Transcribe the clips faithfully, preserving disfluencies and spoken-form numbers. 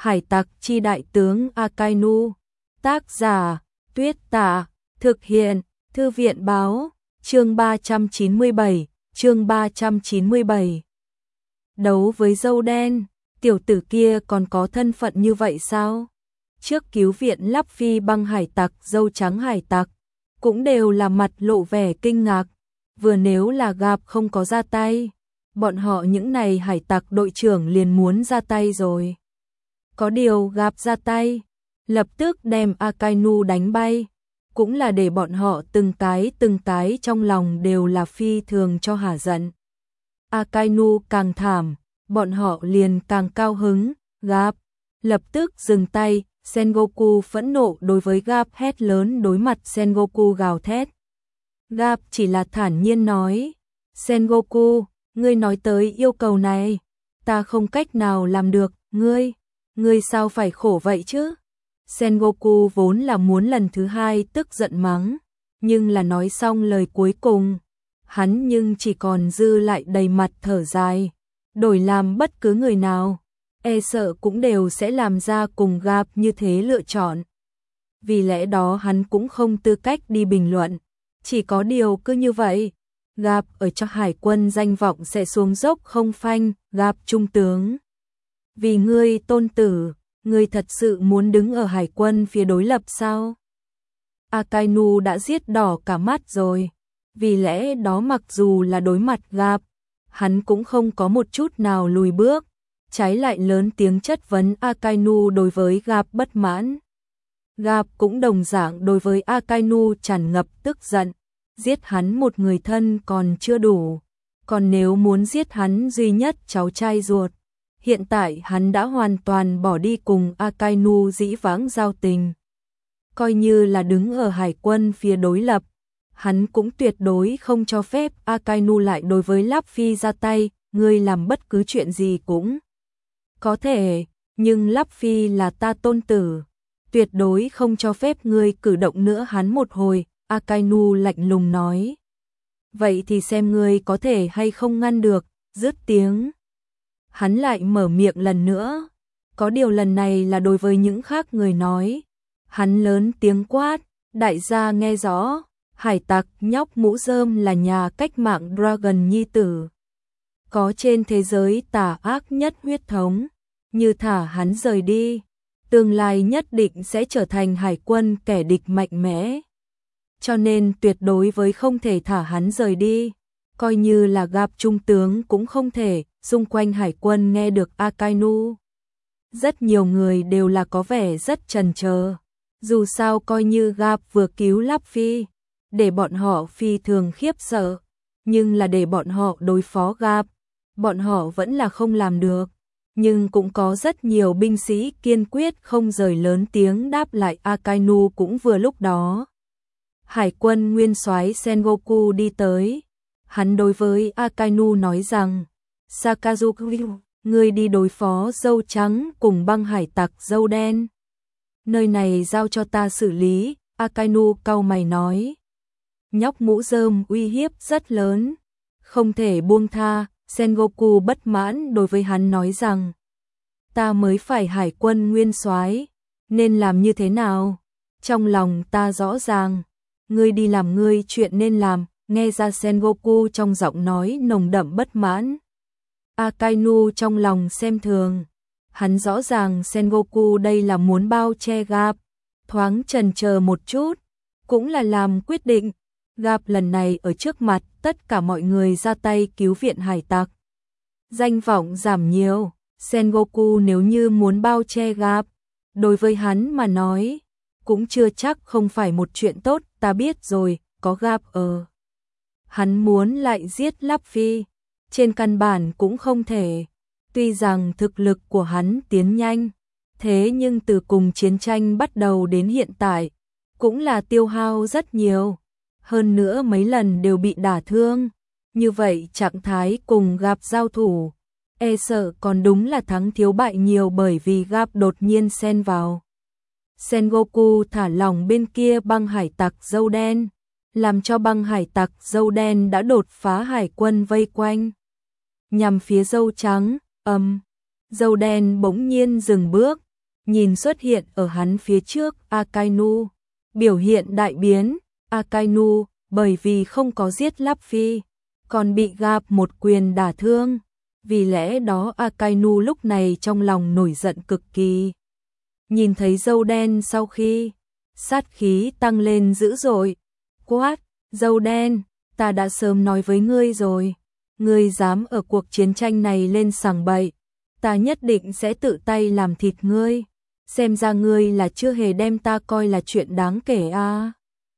Hải tặc chi đại tướng Akainu. Tác giả Tuyết Tạ. Thực hiện Thư viện báo. Chương ba trăm chín mươi bảy. Chương ba trăm chín mươi bảy. Đấu với dâu đen. Tiểu tử kia còn có thân phận như vậy sao? Trước cứu viện Lắp Phi băng hải tặc, dâu trắng hải tặc cũng đều là mặt lộ vẻ kinh ngạc. Vừa nếu là Gap không có ra tay, bọn họ những này hải tặc đội trưởng liền muốn ra tay rồi. Có điều Gap ra tay, lập tức đem Akainu đánh bay, cũng là để bọn họ từng cái từng cái trong lòng đều là phi thường cho hả giận. Akainu càng thảm, bọn họ liền càng cao hứng. Gap lập tức dừng tay. Sengoku phẫn nộ đối với Gap hét lớn, đối mặt Sengoku gào thét. Gap chỉ là thản nhiên nói, Sengoku, ngươi nói tới yêu cầu này, ta không cách nào làm được, ngươi, ngươi sao phải khổ vậy chứ? Sengoku vốn là muốn lần thứ hai tức giận mắng, nhưng là nói xong lời cuối cùng, hắn nhưng chỉ còn dư lại đầy mặt thở dài, đổi làm bất cứ người nào, e sợ cũng đều sẽ làm ra cùng Gap như thế lựa chọn. Vì lẽ đó hắn cũng không tư cách đi bình luận, chỉ có điều cứ như vậy, Gap ở cho hải quân danh vọng sẽ xuống dốc không phanh. Gap trung tướng, vì ngươi tôn tử, ngươi thật sự muốn đứng ở hải quân phía đối lập sao? Akainu đã giết đỏ cả mắt rồi, vì lẽ đó mặc dù là đối mặt Gap, hắn cũng không có một chút nào lùi bước, trái lại lớn tiếng chất vấn Akainu đối với Gap bất mãn. Gap cũng đồng dạng đối với Akainu tràn ngập tức giận, giết hắn một người thân còn chưa đủ, còn nếu muốn giết hắn duy nhất cháu trai ruột, hiện tại hắn đã hoàn toàn bỏ đi cùng Akainu dĩ vãng giao tình. Coi như là đứng ở hải quân phía đối lập, hắn cũng tuyệt đối không cho phép Akainu lại đối với Lắp Phi ra tay, ngươi làm bất cứ chuyện gì cũng có thể, nhưng Lắp Phi là ta tôn tử, tuyệt đối không cho phép ngươi cử động nữa. Hắn một hồi, Akainu lạnh lùng nói. Vậy thì xem ngươi có thể hay không ngăn được. Dứt tiếng, hắn lại mở miệng lần nữa, có điều lần này là đối với những khác người nói. Hắn lớn tiếng quát, đại gia nghe rõ, hải tặc nhóc mũ rơm là nhà cách mạng Dragon nhi tử, có trên thế giới tà ác nhất huyết thống, như thả hắn rời đi, tương lai nhất định sẽ trở thành hải quân kẻ địch mạnh mẽ. Cho nên tuyệt đối với không thể thả hắn rời đi, coi như là Gap trung tướng cũng không thể. Xung quanh hải quân nghe được Akainu, rất nhiều người đều là có vẻ rất chần chờ. Dù sao coi như Gap vừa cứu Lắp Phi, để bọn họ phi thường khiếp sợ, nhưng là để bọn họ đối phó Gap, bọn họ vẫn là không làm được. Nhưng cũng có rất nhiều binh sĩ kiên quyết không rời, lớn tiếng đáp lại Akainu. Cũng vừa lúc đó, hải quân nguyên soái Sengoku đi tới, hắn đối với Akainu nói rằng, Sakazuki, ngươi đi đối phó dâu trắng cùng băng hải tặc dâu đen. Nơi này giao cho ta xử lý. Akainu cau mày nói. Nhóc mũ rơm uy hiếp rất lớn, không thể buông tha. Sengoku bất mãn đối với hắn nói rằng, ta mới phải hải quân nguyên soái, nên làm như thế nào? Trong lòng ta rõ ràng, ngươi đi làm ngươi chuyện nên làm. Nghe ra Sengoku trong giọng nói nồng đậm bất mãn. Akainu trong lòng xem thường, hắn rõ ràng Sengoku đây là muốn bao che Gap, thoáng chần chờ một chút, cũng là làm quyết định. Gap lần này ở trước mặt tất cả mọi người ra tay cứu viện hải tặc, danh vọng giảm nhiều. Sengoku nếu như muốn bao che Gap, đối với hắn mà nói, cũng chưa chắc không phải một chuyện tốt. Ta biết rồi, có Gap ở, hắn muốn lại giết Lắp Phi, trên căn bản cũng không thể. Tuy rằng thực lực của hắn tiến nhanh, thế nhưng từ cùng chiến tranh bắt đầu đến hiện tại, cũng là tiêu hao rất nhiều. Hơn nữa mấy lần đều bị đả thương, như vậy trạng thái cùng Gap giao thủ, e sợ còn đúng là thắng thiếu bại nhiều, bởi vì Gap đột nhiên xen vào. Sengoku thả lỏng bên kia băng hải tặc dâu đen, làm cho băng hải tặc dâu đen đã đột phá hải quân vây quanh, nhằm phía dâu trắng. Âm, um, dâu đen bỗng nhiên dừng bước, nhìn xuất hiện ở hắn phía trước Akainu, biểu hiện đại biến, Akainu bởi vì không có giết Láp Phi, còn bị Gap một quyền đả thương, vì lẽ đó Akainu lúc này trong lòng nổi giận cực kỳ. Nhìn thấy dâu đen sau khi, sát khí tăng lên dữ dội, quát, dâu đen, ta đã sớm nói với ngươi rồi, ngươi dám ở cuộc chiến tranh này lên sằng bậy, ta nhất định sẽ tự tay làm thịt ngươi, xem ra ngươi là chưa hề đem ta coi là chuyện đáng kể a. À.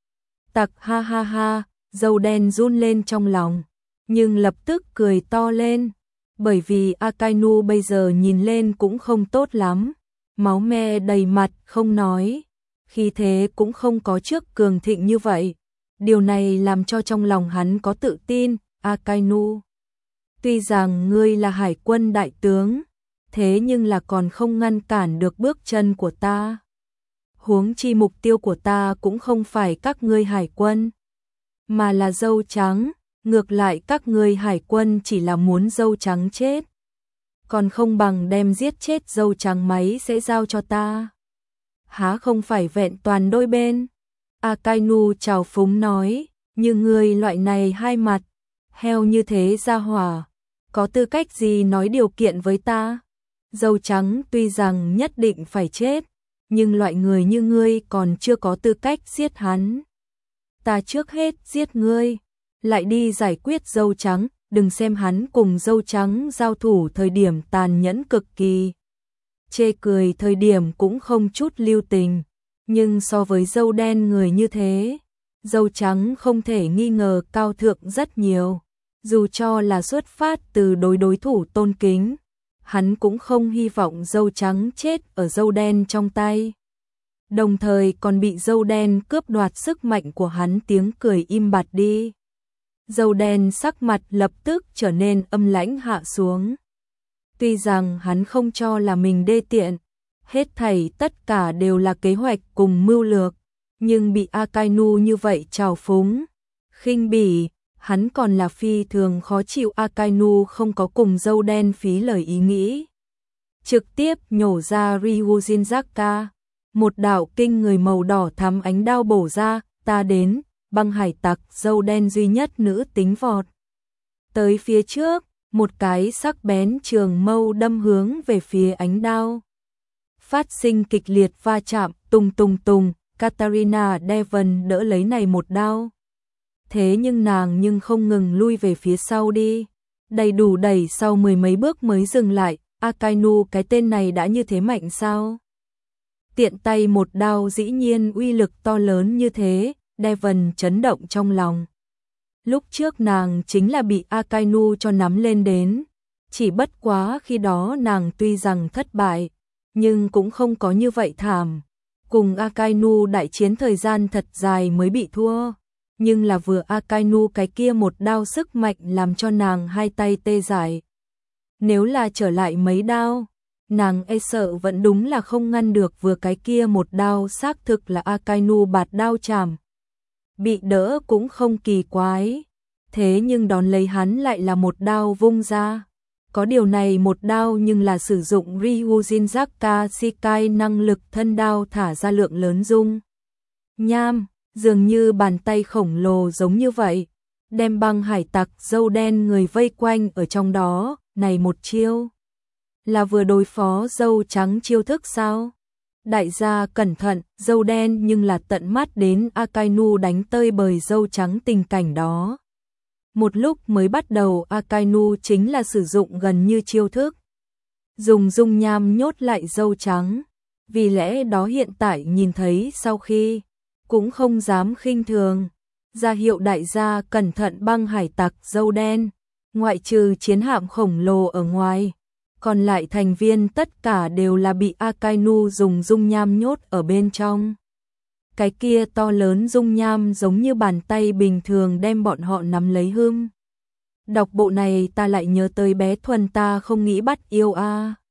Tặc ha ha ha, dâu đen run lên trong lòng, nhưng lập tức cười to lên, bởi vì Akainu bây giờ nhìn lên cũng không tốt lắm, máu me đầy mặt không nói, khi thế cũng không có trước cường thịnh như vậy. Điều này làm cho trong lòng hắn có tự tin, Akainu. Tuy rằng ngươi là hải quân đại tướng, thế nhưng là còn không ngăn cản được bước chân của ta. Huống chi mục tiêu của ta cũng không phải các ngươi hải quân, mà là dâu trắng, ngược lại các ngươi hải quân chỉ là muốn dâu trắng chết. Còn không bằng đem giết chết dâu trắng máy sẽ giao cho ta. Há không phải vẹn toàn đôi bên. Akainu trào phúng nói, như ngươi loại này hai mặt, heo như thế ra hỏa, có tư cách gì nói điều kiện với ta? Dâu trắng tuy rằng nhất định phải chết, nhưng loại người như ngươi còn chưa có tư cách giết hắn. Ta trước hết giết ngươi, lại đi giải quyết dâu trắng, đừng xem hắn cùng dâu trắng giao thủ thời điểm tàn nhẫn cực kỳ. Chê cười thời điểm cũng không chút lưu tình, nhưng so với dâu đen người như thế, dâu trắng không thể nghi ngờ cao thượng rất nhiều. Dù cho là xuất phát từ đối đối thủ tôn kính, hắn cũng không hy vọng dâu trắng chết ở dâu đen trong tay. Đồng thời còn bị dâu đen cướp đoạt sức mạnh của hắn, tiếng cười im bặt đi. Dâu đen sắc mặt lập tức trở nên âm lãnh hạ xuống. Tuy rằng hắn không cho là mình đê tiện, hết thảy tất cả đều là kế hoạch cùng mưu lược, nhưng bị Akainu như vậy trào phúng, khinh bỉ, hắn còn là phi thường khó chịu. Akainu không có cùng dâu đen phí lời ý nghĩ, trực tiếp nhổ ra Ryujinzaka, một đạo kinh người màu đỏ thắm ánh đao bổ ra, ta đến, băng hải tặc dâu đen duy nhất nữ tính vọt tới phía trước, một cái sắc bén trường mâu đâm hướng về phía ánh đao. Phát sinh kịch liệt va chạm, tùng tùng tùng, Katarina Devon đỡ lấy này một đao. Thế nhưng nàng nhưng không ngừng lui về phía sau đi, đầy đủ đẩy sau mười mấy bước mới dừng lại. Akainu, cái tên này đã như thế mạnh sao? Tiện tay một đao dĩ nhiên uy lực to lớn như thế, Devon chấn động trong lòng. Lúc trước nàng chính là bị Akainu cho nắm lên đến, chỉ bất quá khi đó nàng tuy rằng thất bại, nhưng cũng không có như vậy thảm. Cùng Akainu đại chiến thời gian thật dài mới bị thua, nhưng là vừa Akainu cái kia một đao sức mạnh làm cho nàng hai tay tê dại. Nếu là trở lại mấy đao, nàng e sợ vẫn đúng là không ngăn được vừa cái kia một đao, xác thực là Akainu bạt đao chảm. Bị đỡ cũng không kỳ quái, thế nhưng đón lấy hắn lại là một đao vung ra. Có điều này một đao nhưng là sử dụng Ryujinzaka Shikai năng lực thân đao thả ra lượng lớn dung nham, dường như bàn tay khổng lồ giống như vậy, đem băng hải tặc dâu đen người vây quanh ở trong đó. Này một chiêu là vừa đối phó dâu trắng chiêu thức sao? Đại gia cẩn thận, dâu đen nhưng là tận mắt đến Akainu đánh tơi bời dâu trắng tình cảnh đó. Một lúc mới bắt đầu Akainu chính là sử dụng gần như chiêu thức, dùng dung nham nhốt lại dâu trắng, vì lẽ đó hiện tại nhìn thấy sau khi cũng không dám khinh thường, ra hiệu đại gia cẩn thận. Băng hải tặc dâu đen, ngoại trừ chiến hạm khổng lồ ở ngoài, còn lại thành viên tất cả đều là bị Akainu dùng dung nham nhốt ở bên trong. Cái kia to lớn dung nham giống như bàn tay bình thường đem bọn họ nắm lấy hưm. Đọc bộ này ta lại nhớ tới bé Thuần ta không nghĩ bắt yêu a.